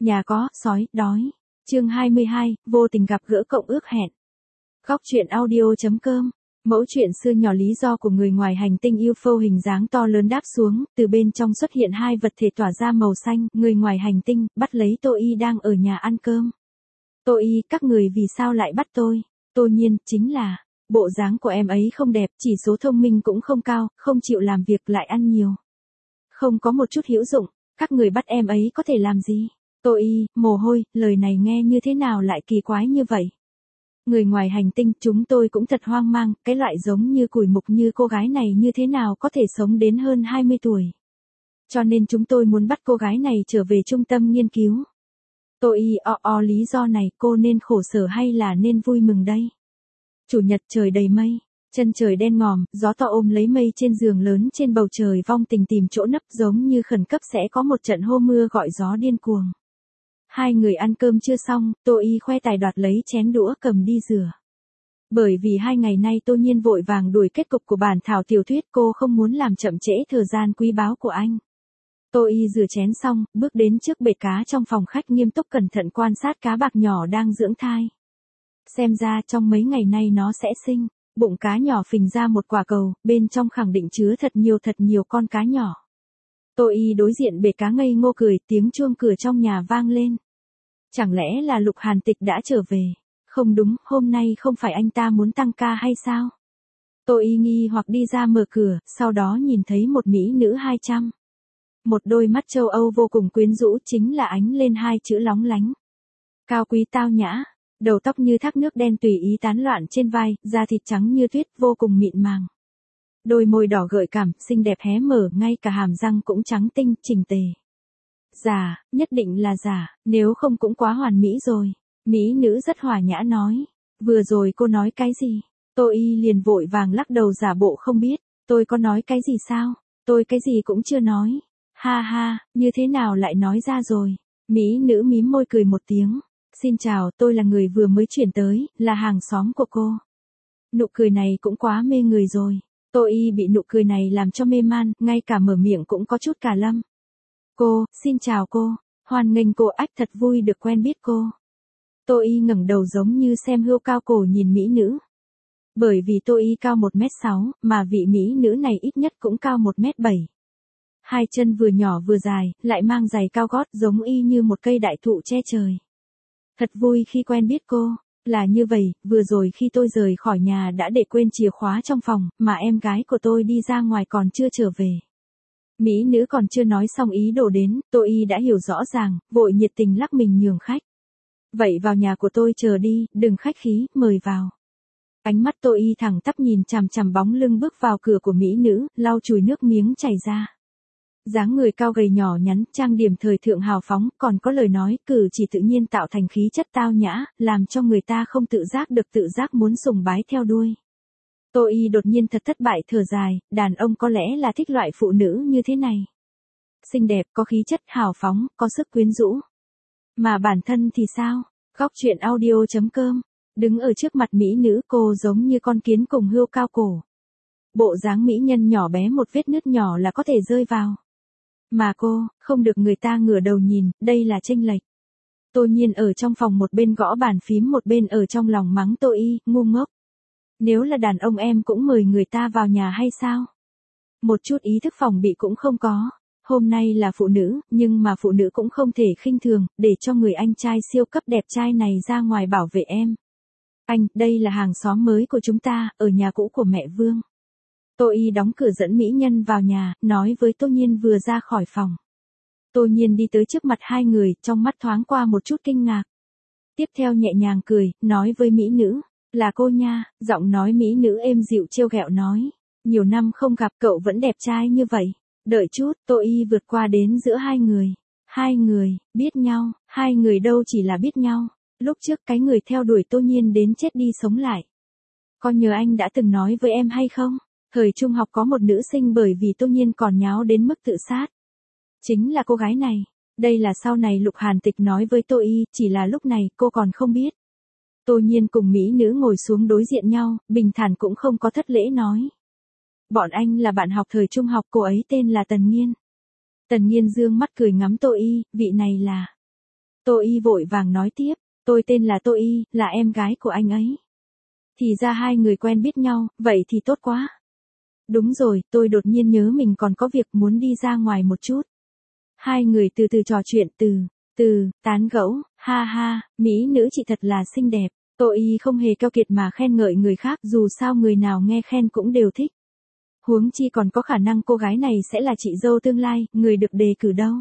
Nhà có, sói, đói. Chương 22, vô tình gặp gỡ cộng ước hẹn. Góc truyện audio.com. Mẫu chuyện xưa nhỏ lý do của người ngoài hành tinh UFO hình dáng to lớn đáp xuống, từ bên trong xuất hiện hai vật thể tỏa ra màu xanh, người ngoài hành tinh, bắt lấy Tô Y đang ở nhà ăn cơm. Tô Y, các người vì sao lại bắt tôi? Tô Nhiên, chính là, bộ dáng của em ấy không đẹp, chỉ số thông minh cũng không cao, không chịu làm việc lại ăn nhiều. Không có một chút hữu dụng, các người bắt em ấy có thể làm gì? Tô Y, mồ hôi, lời này nghe như thế nào lại kỳ quái như vậy? Người ngoài hành tinh, chúng tôi cũng thật hoang mang, cái loại giống như củi mục như cô gái này như thế nào có thể sống đến hơn 20 tuổi. Cho nên chúng tôi muốn bắt cô gái này trở về trung tâm nghiên cứu. Tô Y, lý do này cô nên khổ sở hay là nên vui mừng đây? Chủ nhật trời đầy mây, chân trời đen ngòm, gió to ôm lấy mây trên giường lớn trên bầu trời vong tình tìm chỗ nấp giống như khẩn cấp sẽ có một trận hô mưa gọi gió điên cuồng. Hai người ăn cơm chưa xong, Tô Y khoe tài đoạt lấy chén đũa cầm đi rửa. Bởi vì 2 ngày nay Tô Nhiên vội vàng đuổi kết cục của bản thảo tiểu thuyết, cô không muốn làm chậm trễ thời gian quý báu của anh. Tô Y rửa chén xong, bước đến trước bể cá trong phòng khách nghiêm túc cẩn thận quan sát cá bạc nhỏ đang dưỡng thai. Xem ra trong mấy ngày nay nó sẽ sinh, bụng cá nhỏ phình ra một quả cầu, bên trong khẳng định chứa thật nhiều con cá nhỏ. Tô Y đối diện bể cá ngây ngô cười, tiếng chuông cửa trong nhà vang lên. Chẳng lẽ là Lục Hàn Tịch đã trở về? Không đúng, hôm nay không phải anh ta muốn tăng ca hay sao? Tô Y nghi hoặc đi ra mở cửa, sau đó nhìn thấy một mỹ nữ 200. Một đôi mắt châu Âu vô cùng quyến rũ, chính là ánh lên 2 chữ lóng lánh. Cao quý tao nhã, đầu tóc như thác nước đen tùy ý tán loạn trên vai, da thịt trắng như tuyết vô cùng mịn màng. Đôi môi đỏ gợi cảm, xinh đẹp hé mở, ngay cả hàm răng cũng trắng tinh, chỉnh tề. Giả, nhất định là giả, nếu không cũng quá hoàn mỹ rồi. Mỹ nữ rất hòa nhã nói. Vừa rồi cô nói cái gì? Tô Y liền vội vàng lắc đầu giả bộ không biết. Tôi có nói cái gì sao? Tôi cái gì cũng chưa nói. Ha ha, như thế nào lại nói ra rồi? Mỹ nữ mím môi cười một tiếng. Xin chào, tôi là người vừa mới chuyển tới, là hàng xóm của cô. Nụ cười này cũng quá mê người rồi. Tô Y bị nụ cười này làm cho mê man, ngay cả mở miệng cũng có chút cả lâm. Cô, xin chào cô, hoan nghênh cô, ách thật vui được quen biết cô. Tô Y ngẩng đầu giống như xem hươu cao cổ nhìn mỹ nữ. Bởi vì Tô Y cao 1m6, mà vị mỹ nữ này ít nhất cũng cao 1m7. Hai chân vừa nhỏ vừa dài, lại mang giày cao gót giống y như một cây đại thụ che trời. Thật vui khi quen biết cô. Là như vậy, vừa rồi khi tôi rời khỏi nhà đã để quên chìa khóa trong phòng, mà em gái của tôi đi ra ngoài còn chưa trở về. Mỹ nữ còn chưa nói xong ý đồ đến, Tô Y đã hiểu rõ ràng, vội nhiệt tình lắc mình nhường khách. Vậy vào nhà của tôi chờ đi, đừng khách khí, mời vào. Ánh mắt Tô Y thẳng tắp nhìn chằm chằm bóng lưng bước vào cửa của mỹ nữ, lau chùi nước miếng chảy ra. Dáng người cao gầy nhỏ nhắn, trang điểm thời thượng hào phóng, còn có lời nói, cử chỉ tự nhiên tạo thành khí chất tao nhã, làm cho người ta không tự giác được tự giác muốn sùng bái theo đuôi. Tô Y đột nhiên thật thất bại thở dài, đàn ông có lẽ là thích loại phụ nữ như thế này. Xinh đẹp, có khí chất hào phóng, có sức quyến rũ. Mà bản thân thì sao? Góc truyện audio.com. Đứng ở trước mặt mỹ nữ, cô giống như con kiến cùng hươu cao cổ. Bộ dáng mỹ nhân nhỏ bé một vết nứt nhỏ là có thể rơi vào. Mà cô, không được người ta ngửa đầu nhìn, đây là chênh lệch. Tô Nhiên ở trong phòng một bên gõ bàn phím một bên ở trong lòng mắng Tô Y, ngu ngốc. Nếu là đàn ông em cũng mời người ta vào nhà hay sao? Một chút ý thức phòng bị cũng không có. Hôm nay là phụ nữ, nhưng mà phụ nữ cũng không thể khinh thường, để cho người anh trai siêu cấp đẹp trai này ra ngoài bảo vệ em. Anh, đây là hàng xóm mới của chúng ta, ở nhà cũ của mẹ Vương. Tô Y đóng cửa dẫn mỹ nhân vào nhà, nói với Tô Nhiên vừa ra khỏi phòng. Tô Nhiên đi tới trước mặt hai người, trong mắt thoáng qua một chút kinh ngạc. Tiếp theo nhẹ nhàng cười, nói với mỹ nữ, là cô nha, giọng nói mỹ nữ êm dịu trêu ghẹo nói. Nhiều năm không gặp cậu vẫn đẹp trai như vậy. Đợi chút, Tô Y vượt qua đến giữa hai người. Hai người, biết nhau, hai người đâu chỉ là biết nhau. Lúc trước cái người theo đuổi Tô Nhiên đến chết đi sống lại. Có nhớ anh đã từng nói với em hay không? Thời trung học có một nữ sinh bởi vì Tô Nhiên còn nháo đến mức tự sát. Chính là cô gái này. Đây là sau này Lục Hàn Tịch nói với Tô Y, chỉ là lúc này cô còn không biết. Tô Nhiên cùng mỹ nữ ngồi xuống đối diện nhau, bình thản cũng không có thất lễ nói. Bọn anh là bạn học thời trung học, cô ấy tên là Tần Nghiên. Tần Nghiên dương mắt cười ngắm Tô Y, vị này là. Tô Y vội vàng nói tiếp, tôi tên là Tô Y, là em gái của anh ấy. Thì ra hai người quen biết nhau, vậy thì tốt quá. Đúng rồi, tôi đột nhiên nhớ mình còn có việc muốn đi ra ngoài một chút. Hai người từ từ trò chuyện tán gẫu, ha ha, mỹ nữ chị thật là xinh đẹp. Tô Y không hề keo kiệt mà khen ngợi người khác, dù sao người nào nghe khen cũng đều thích. Huống chi còn có khả năng cô gái này sẽ là chị dâu tương lai, người được đề cử đâu.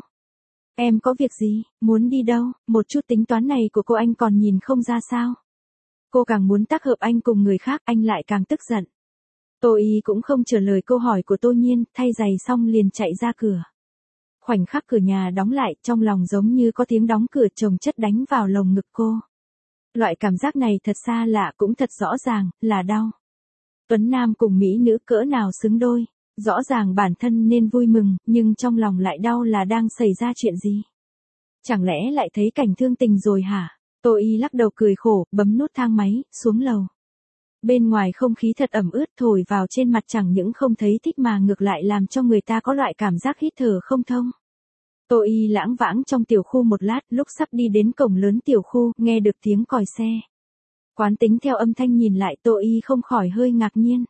Em có việc gì, muốn đi đâu, một chút tính toán này của cô anh còn nhìn không ra sao. Cô càng muốn tác hợp anh cùng người khác, anh lại càng tức giận. Tô Y cũng không trả lời câu hỏi của Tô Nhiên, thay giày xong liền chạy ra cửa. Khoảnh khắc cửa nhà đóng lại, trong lòng giống như có tiếng đóng cửa chồng chất đánh vào lồng ngực cô. Loại cảm giác này thật xa lạ cũng thật rõ ràng, là đau. Tuấn Nam cùng mỹ nữ cỡ nào xứng đôi. Rõ ràng bản thân nên vui mừng, nhưng trong lòng lại đau là đang xảy ra chuyện gì. Chẳng lẽ lại thấy cảnh thương tình rồi hả? Tô Y lắc đầu cười khổ, bấm nút thang máy, xuống lầu. Bên ngoài không khí thật ẩm ướt thổi vào trên mặt chẳng những không thấy thích mà ngược lại làm cho người ta có loại cảm giác hít thở không thông. Tô Y lãng vãng trong tiểu khu một lát, lúc sắp đi đến cổng lớn tiểu khu, nghe được tiếng còi xe. Quán tính theo âm thanh nhìn lại, Tô Y không khỏi hơi ngạc nhiên.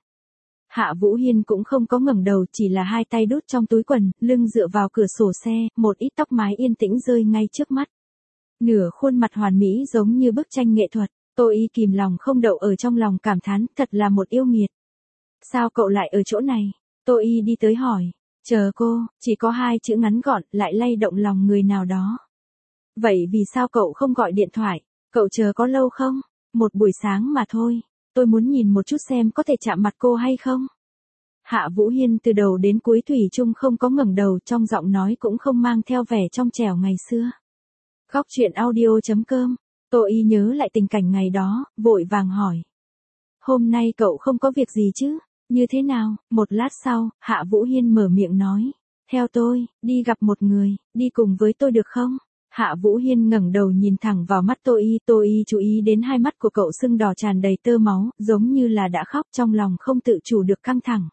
Hạ Vũ Hiên cũng không có ngẩng đầu, chỉ là hai tay đút trong túi quần, lưng dựa vào cửa sổ xe, một ít tóc mái yên tĩnh rơi ngay trước mắt. Nửa khuôn mặt hoàn mỹ giống như bức tranh nghệ thuật. Tô Y kìm lòng không đậu ở trong lòng cảm thán, thật là một yêu nghiệt. Sao cậu lại ở chỗ này? Tô Y đi tới hỏi. Chờ cô, chỉ có hai chữ ngắn gọn, lại lay động lòng người nào đó. Vậy vì sao cậu không gọi điện thoại? Cậu chờ có lâu không? Một buổi sáng mà thôi. Tôi muốn nhìn một chút xem có thể chạm mặt cô hay không. Hạ Vũ Hiên từ đầu đến cuối thủy chung không có ngẩng đầu, trong giọng nói cũng không mang theo vẻ trong trẻo ngày xưa. Góc truyện audio.com. Tô Y nhớ lại tình cảnh ngày đó, vội vàng hỏi. Hôm nay cậu không có việc gì chứ? Như thế nào? Một lát sau, Hạ Vũ Hiên mở miệng nói. Theo tôi, đi gặp một người, đi cùng với tôi được không? Hạ Vũ Hiên ngẩng đầu nhìn thẳng vào mắt Tô Y chú ý đến hai mắt của cậu sưng đỏ tràn đầy tơ máu, giống như là đã khóc, trong lòng không tự chủ được căng thẳng.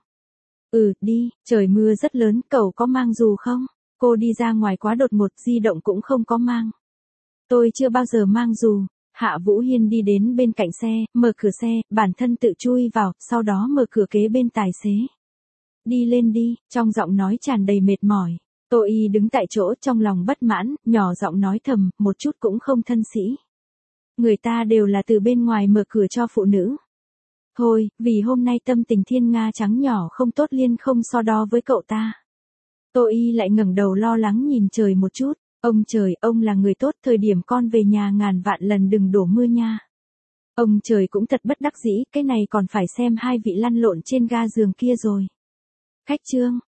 Đi, trời mưa rất lớn, cậu có mang dù không? Cô đi ra ngoài quá đột ngột, di động cũng không có mang. Tôi chưa bao giờ mang dù. Hạ Vũ Hiên đi đến bên cạnh xe, mở cửa xe, bản thân tự chui vào, sau đó mở cửa kế bên tài xế. Đi lên đi, trong giọng nói tràn đầy mệt mỏi. Tô Y đứng tại chỗ trong lòng bất mãn, nhỏ giọng nói thầm, một chút cũng không thân sĩ. Người ta đều là từ bên ngoài mở cửa cho phụ nữ. Thôi, vì hôm nay tâm tình thiên nga trắng nhỏ không tốt liên không so đo với cậu ta. Tô Y lại ngẩng đầu lo lắng nhìn trời một chút. Ông trời, ông là người tốt, thời điểm con về nhà ngàn vạn lần đừng đổ mưa nha. Ông trời cũng thật bất đắc dĩ, cái này còn phải xem hai vị lăn lộn trên ga giường kia rồi. Khách trương.